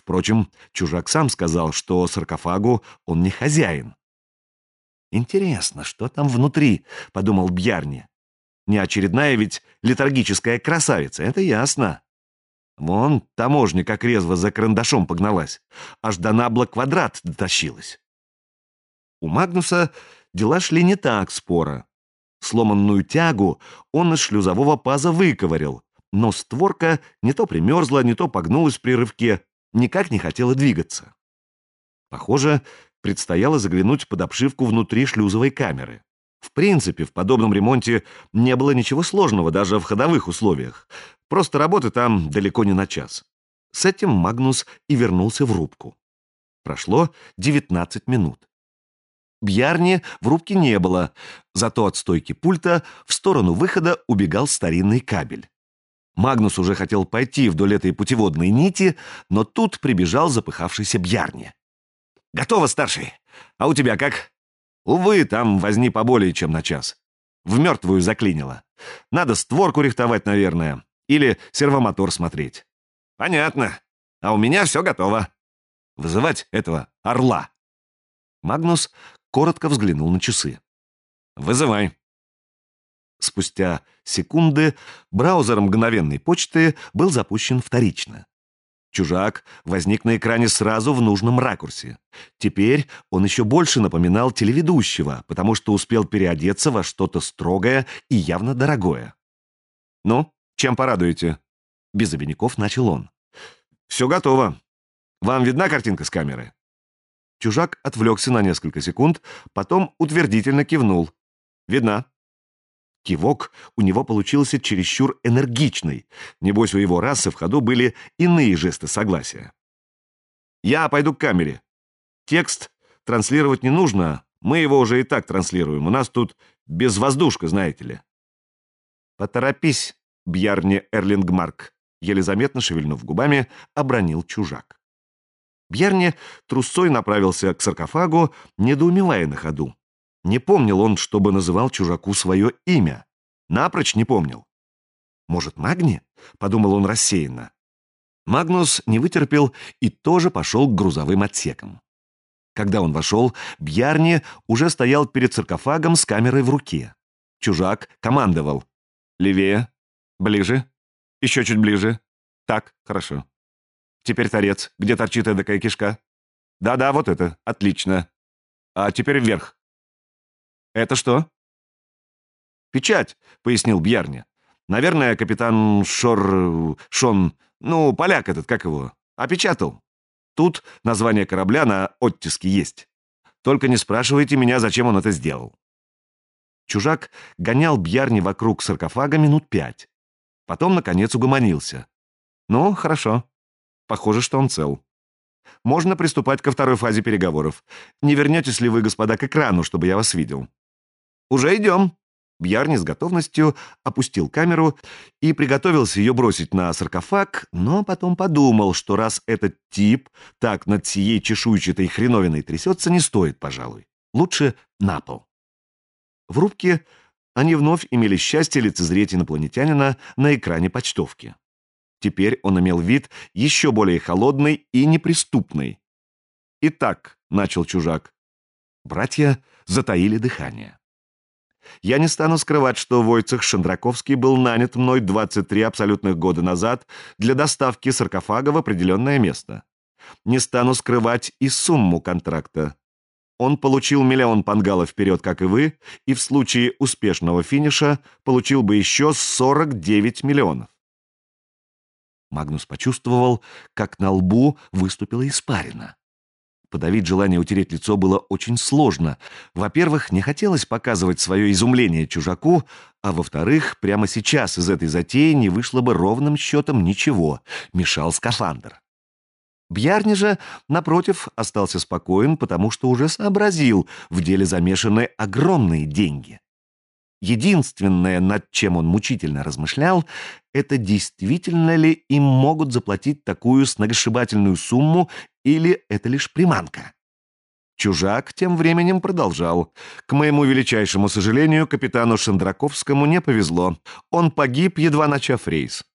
Впрочем, чужак сам сказал, что саркофагу он не хозяин. «Интересно, что там внутри?» — подумал Бьярни. «Не очередная ведь летаргическая красавица, это ясно. Вон таможня как резво за карандашом погналась, аж до Набла Квадрат дотащилась». У Магнуса дела шли не так споро. Сломанную тягу он из шлюзового паза выковырял, но створка не то примерзла, не то погнулась при рывке, никак не хотела двигаться. Похоже, предстояло заглянуть под обшивку внутри шлюзовой камеры. В принципе, в подобном ремонте не было ничего сложного даже в ходовых условиях. Просто работы там далеко не на час. С этим Магнус и вернулся в рубку. Прошло 19 минут. Бьярни в рубке не было, зато от стойки пульта в сторону выхода убегал старинный кабель. Магнус уже хотел пойти вдоль этой путеводной нити, но тут прибежал запыхавшийся Бьярни. «Готово, старший! А у тебя как?» «Увы, там возни поболее, чем на час. В мертвую заклинило. Надо створку рихтовать, наверное, или сервомотор смотреть». «Понятно. А у меня все готово. Вызывать этого орла». Магнус коротко взглянул на часы. «Вызывай». Спустя секунды браузер мгновенной почты был запущен вторично. Чужак возник на экране сразу в нужном ракурсе. Теперь он еще больше напоминал телеведущего, потому что успел переодеться во что-то строгое и явно дорогое. «Ну, чем порадуете?» Без обиняков начал он. «Все готово. Вам видна картинка с камеры?» Чужак отвлекся на несколько секунд, потом утвердительно кивнул. «Видна». Кивок у него получился чересчур энергичный. Небось, у его расы в ходу были иные жесты согласия. «Я пойду к камере. Текст транслировать не нужно, мы его уже и так транслируем. У нас тут безвоздушка, знаете ли». «Поторопись, Бьярни Эрлингмарк», еле заметно шевельнув губами, обронил чужак. Бьярни трусцой направился к саркофагу, недоумевая на ходу. Не помнил он, чтобы называл чужаку свое имя. Напрочь не помнил. «Может, Магни?» — подумал он рассеянно. Магнус не вытерпел и тоже пошел к грузовым отсекам. Когда он вошел, Бьярни уже стоял перед саркофагом с камерой в руке. Чужак командовал. «Левее. Ближе. Еще чуть ближе. Так, хорошо. Теперь торец. Где торчит эдакая кишка? Да-да, вот это. Отлично. А теперь вверх. «Это что?» «Печать», — пояснил Бьярни. «Наверное, капитан Шон, ну, поляк этот, как его, опечатал. Тут название корабля на оттиске есть. Только не спрашивайте меня, зачем он это сделал». Чужак гонял Бьярни вокруг саркофага минут 5. Потом, наконец, угомонился. «Ну, хорошо. Похоже, что он цел. Можно приступать ко второй фазе переговоров. Не вернетесь ли вы, господа, к экрану, чтобы я вас видел?» «Уже идем». Бьярни с готовностью опустил камеру и приготовился ее бросить на саркофаг, но потом подумал, что раз этот тип так над сией чешуйчатой хреновиной трясется, не стоит, пожалуй. Лучше на пол. В рубке они вновь имели счастье лицезреть инопланетянина на экране почтовки. Теперь он имел вид еще более холодный и неприступный. «Итак», — начал чужак. Братья затаили дыхание. «Я не стану скрывать, что Войцех Шандраковский был нанят мной 23 абсолютных года назад для доставки саркофага в определенное место. Не стану скрывать и сумму контракта. Он получил 1 миллион пангалов вперед, как и вы, и в случае успешного финиша получил бы еще 49 миллионов». Магнус почувствовал, как на лбу выступила испарина. Подавить желание утереть лицо было очень сложно. Во-первых, не хотелось показывать свое изумление чужаку, а во-вторых, прямо сейчас из этой затеи не вышло бы ровным счетом ничего. Мешал скафандр. Бьярни же, напротив, остался спокоен, потому что уже сообразил, в деле замешаны огромные деньги. Единственное, над чем он мучительно размышлял, это действительно ли им могут заплатить такую сногсшибательную сумму, или это лишь приманка. Чужак тем временем продолжал. «К моему величайшему сожалению, капитану Шандраковскому не повезло. Он погиб, едва начав рейс.